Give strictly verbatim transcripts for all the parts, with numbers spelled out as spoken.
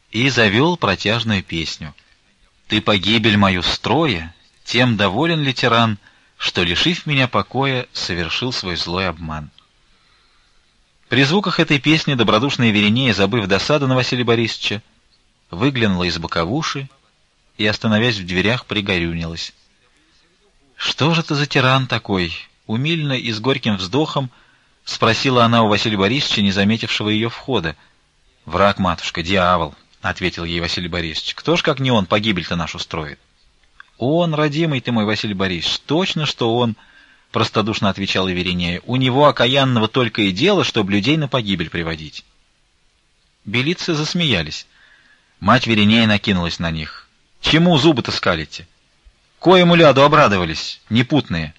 и завел протяжную песню. «Ты погибель мою строя, тем доволен ли тиран, что, лишив меня покоя, совершил свой злой обман». При звуках этой песни добродушная Веринея, забыв досаду на Василия Борисовича, выглянула из боковуши и, остановясь в дверях, пригорюнилась. «Что же это за тиран такой?» — умильно и с горьким вздохом спросила она у Василия Борисовича, не заметившего ее входа. «Враг, матушка, дьявол», — ответил ей Василий Борисович. «Кто ж, как не он, погибель-то нашу строит?» «Он, родимый ты мой, Василий Борисович, точно, что он», — простодушно отвечала Веринея. «У него окаянного только и дело, чтоб людей на погибель приводить». Белицы засмеялись. Мать Веринея накинулась на них. «Чему зубы-то скалите? Коему ляду обрадовались, непутные?»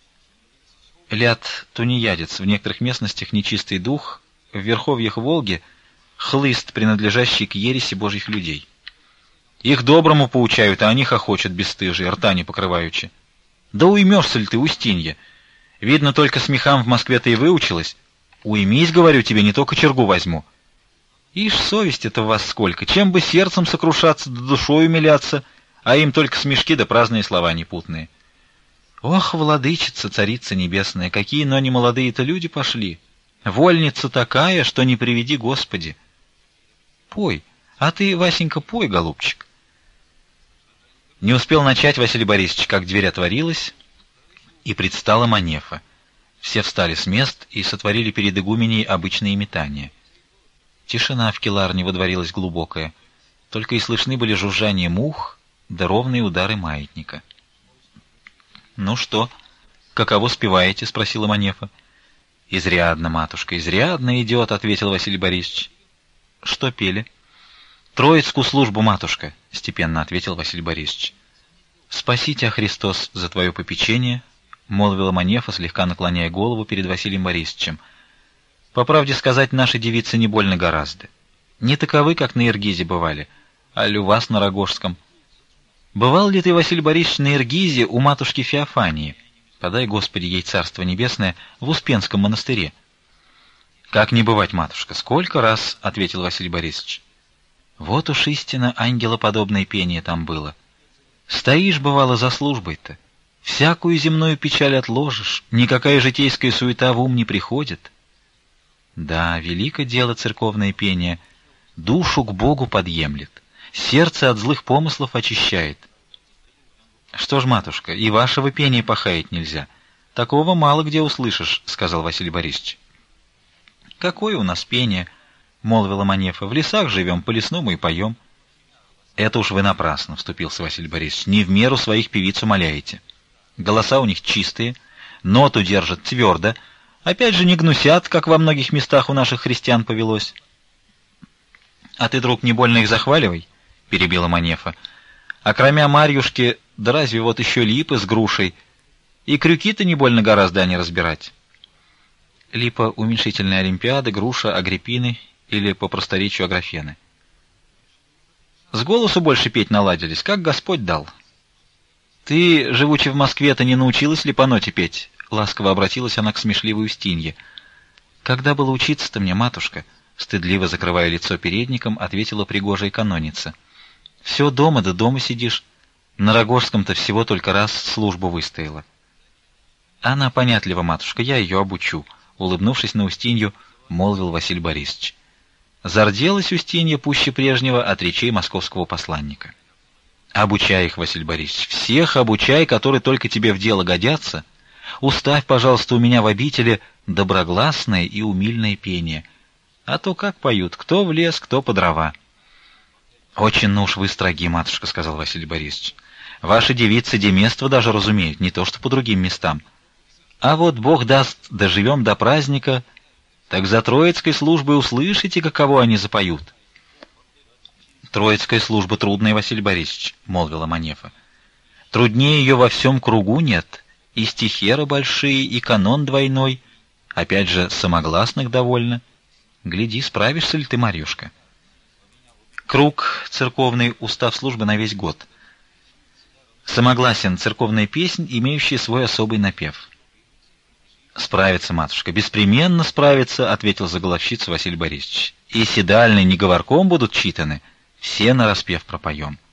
Ляд — тунеядец, в некоторых местностях нечистый дух, в верховьях Волги — хлыст, принадлежащий к ереси божьих людей. Их доброму поучают, а они хохочут бесстыжие, рта не покрываючи. «Да уймешься ли ты, Устинья? Видно, только смехам в Москве-то и выучилась. Уймись, говорю тебе, не то кочергу возьму». Ишь, совесть-то в вас сколько! Чем бы сердцем сокрушаться, да душой умиляться, а им только смешки да праздные слова непутные. Ох, владычица, царица небесная, какие, но не молодые-то люди пошли! Вольница такая, что не приведи Господи! Пой, а ты, Васенька, пой, голубчик. Не успел начать Василий Борисович, как дверь отворилась, и предстала Манефа. Все встали с мест и сотворили перед игуменей обычные метания. Тишина в келарне водворилась глубокая, только и слышны были жужжание мух да ровные удары маятника. «Ну что, каково спеваете?» — спросила Манефа. «Изрядно, матушка, изрядно идет», — ответил Василий Борисович. «Что пели?» «Троицкую службу, матушка», — степенно ответил Василий Борисович. «Спаси тебя, Христос, за твое попечение», — молвила Манефа, слегка наклоняя голову перед Василием Борисовичем. «По правде сказать, наши девицы не больно гораздо. Не таковы, как на Иргизе бывали, а у вас на Рогожском. Бывал ли ты, Василий Борисович, на Иргизе у матушки Феофании, подай, Господи, ей царство небесное, в Успенском монастыре?» «Как не бывать, матушка, сколько раз», — ответил Василий Борисович. «Вот уж истинно ангелоподобное пение там было. Стоишь, бывало, за службой-то, всякую земную печаль отложишь, никакая житейская суета в ум не приходит». Да, великое дело церковное пение, душу к Богу подъемлет, сердце от злых помыслов очищает. «Что ж, матушка, и вашего пения похаять нельзя. Такого мало где услышишь», — сказал Василий Борисович. «Какое у нас пение?» — молвила Манефа. «В лесах живем, по-лесному и поем». «Это уж вы напрасно», — вступился Василий Борисович. «Не в меру своих певиц умоляете. Голоса у них чистые, ноту держат твердо, опять же не гнусят, как во многих местах у наших христиан повелось». «А ты, друг, не больно их захваливай», — перебила Манефа. «А кроме Марьюшки, да разве вот еще липы с грушей, и крюки-то не больно гораздо они разбирать». Липа — уменьшительная Олимпиады, груша — Агриппины или, по просторечию, Аграфены. «С голосу больше петь наладились, как Господь дал». «Ты, живучи в Москве-то, не научилась ли по ноте петь?» — ласково обратилась она к смешливой Устинье. «Когда было учиться-то мне, матушка?» — стыдливо закрывая лицо передником, ответила пригожая каноница. «Все дома да дома сидишь. На Рогожском-то всего только раз службу выстояла». «Она понятлива, матушка, я ее обучу», — улыбнувшись на Устинью, молвил Василий Борисович. Зарделась Устинья пуще прежнего от речей московского посланника. «Обучай их, Василий Борисович, всех обучай, которые только тебе в дело годятся. Уставь, пожалуйста, у меня в обители доброгласное и умильное пение. А то как поют, кто в лес, кто по дрова». «Очень ну уж вы строги, матушка», — сказал Василий Борисович. «Ваши девицы демество даже разумеют, не то что по другим местам. А вот Бог даст, доживем до праздника, так за Троицкой службой услышите, каково они запоют». «Троицкая служба трудная, Василий Борисович», — молвила Манефа. «Труднее ее во всем кругу нет, и стихеры большие, и канон двойной, опять же, самогласных довольно. Гляди, справишься ли ты, Марьюшка?» Круг — церковный устав службы на весь год. Самогласен — церковная песнь, имеющая свой особый напев. «Справится, матушка, беспременно справится», — ответил заголовщица Василий Борисович. «И седальные не говорком будут читаны, все нараспев пропоем.